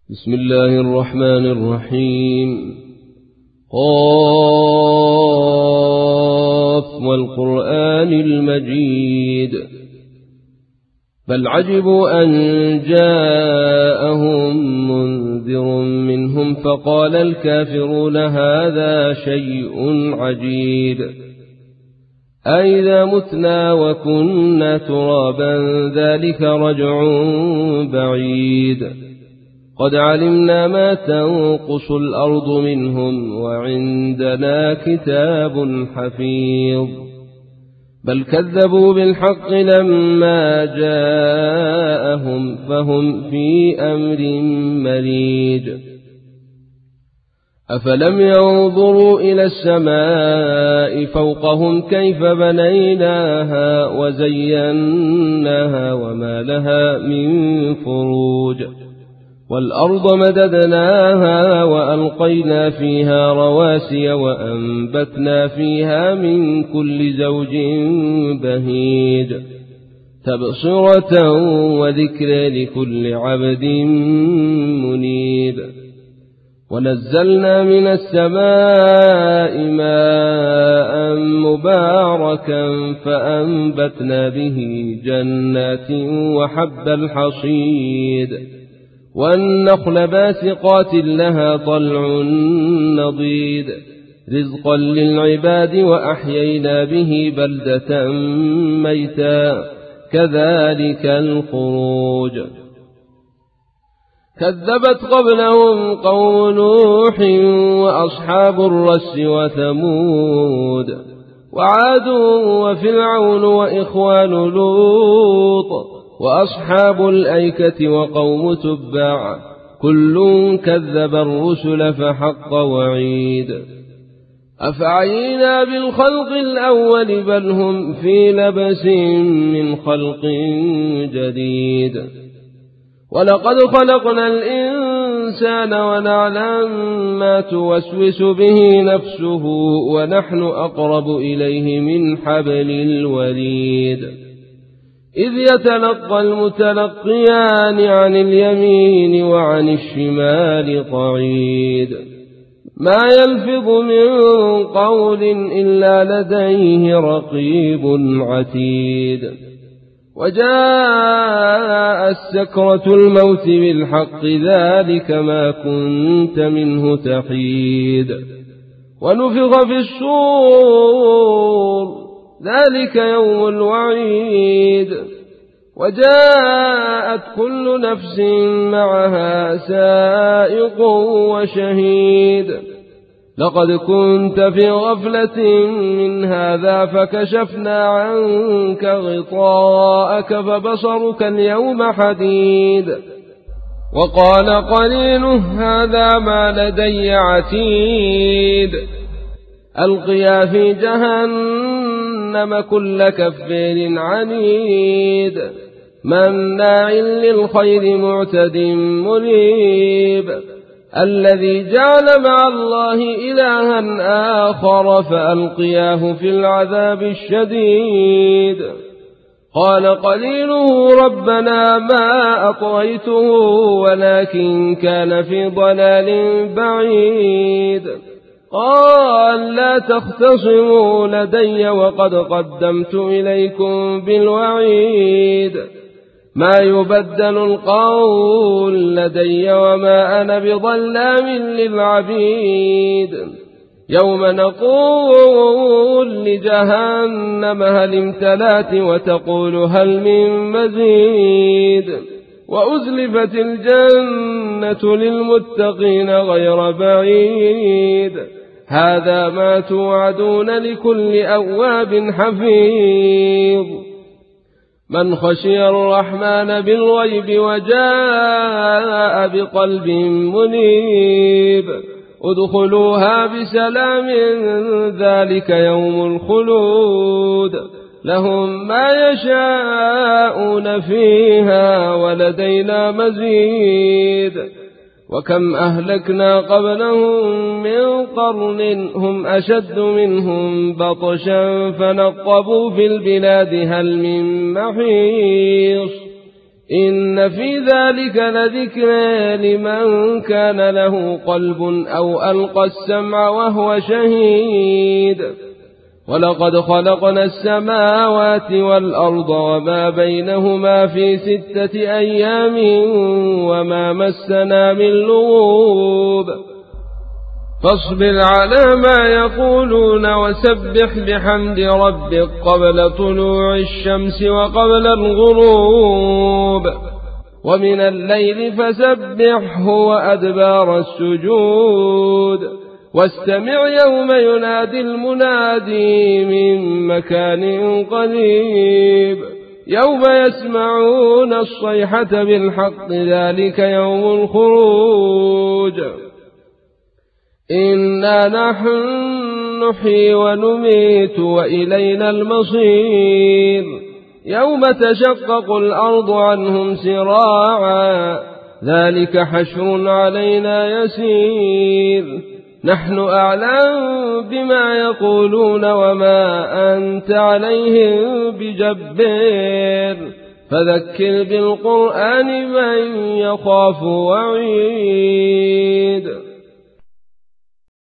بسم الله الرحمن الرحيم. قاف والقرآن المجيد. بل عجبوا أن جاءهم منذر منهم فقال الكافرون هذا شيء عجيب أئذا متنا وكنا ترابا ذلك رجع بعيد قد علمنا ما تنقص الأرض منهم وعندنا كتاب حفيظ بل كذبوا بالحق لما جاءهم فهم في أمر مريج أفلم ينظروا إلى السماء فوقهم كيف بنيناها وزيناها وما لها من فروج والأرض مددناها وألقينا فيها رواسي وأنبتنا فيها من كل زوج بهيج تبصرة وذكر لكل عبد منيب ونزلنا من السماء ماء مباركا فأنبتنا به جنات وحب الحصيد والنخل باسقات لها طلع نضيد رزقا للعباد وأحيينا به بلدة ميتا كذلك الخروج كذبت قبلهم قوم نوح وأصحاب الرس وثمود وعاد وفرعون وإخوان لوط وأصحاب الأيكة وقوم تبع كل كذب الرسل فحق وعيد أفعينا بالخلق الأول بل هم في لبس من خلق جديد ولقد خلقنا الإنسان ونعلم ما توسوس به نفسه ونحن أقرب إليه من حبل الوريد إذ يتلقى المتلقيان عن اليمين وعن الشمال قعيد ما يلفظ من قول إلا لديه رقيب عتيد وجاء السكرة الموت بالحق ذلك ما كنت منه تحيد ونفخ في الصور ذلك يوم الوعيد وجاءت كل نفس معها سائق وشهيد لقد كنت في غفلة من هذا فكشفنا عنك غطاءك فبصرك اليوم حديد وقال قرينه هذا ما لدي عتيد ألقيا في جهنم كل كفار عنيد مناع للخير معتد مريب الذي جعل مع الله إلها آخر فألقياه في العذاب الشديد قال قليله ربنا ما أطغيته ولكن كان في ضلال بعيد قال لا تختصموا لدي وقد قدمت إليكم بالوعيد ما يبدل القول لدي وما أنا بظلام للعبيد يوم نقول لجهنم هل امتلأت وتقول هل من مزيد وأزلفت الجنة للمتقين غير بعيد هذا ما توعدون لكل أواب حفيظ من خشي الرحمن بالغيب وجاء بقلب منيب ادخلوها بسلام ذلك يوم الخلود لهم ما يشاءون فيها ولدينا مزيد وكم أهلكنا قبلهم من قرن هم أشد منهم بطشا فنقبوا في البلاد هل من محيص إن في ذلك لذكرى لمن كان له قلب أو ألقى السمع وهو شهيد ولقد خلقنا السماوات والأرض وما بينهما في 6 أيام وما مسنا من لغوب فاصبر على ما يقولون وسبح بحمد ربك قبل طلوع الشمس وقبل الغروب ومن الليل فسبحه وأدبار السجود واستمع يوم ينادي المنادي من مكان قريب يوم يسمعون الصيحة بالحق ذلك يوم الخروج إنا نحن نحيي ونميت وإلينا المصير يوم تشقق الأرض عنهم سراعا ذلك حشر علينا يسير نحن أعلم بما يقولون وما أنت عليهم بجبار فذكر بالقرآن من يخاف وعيد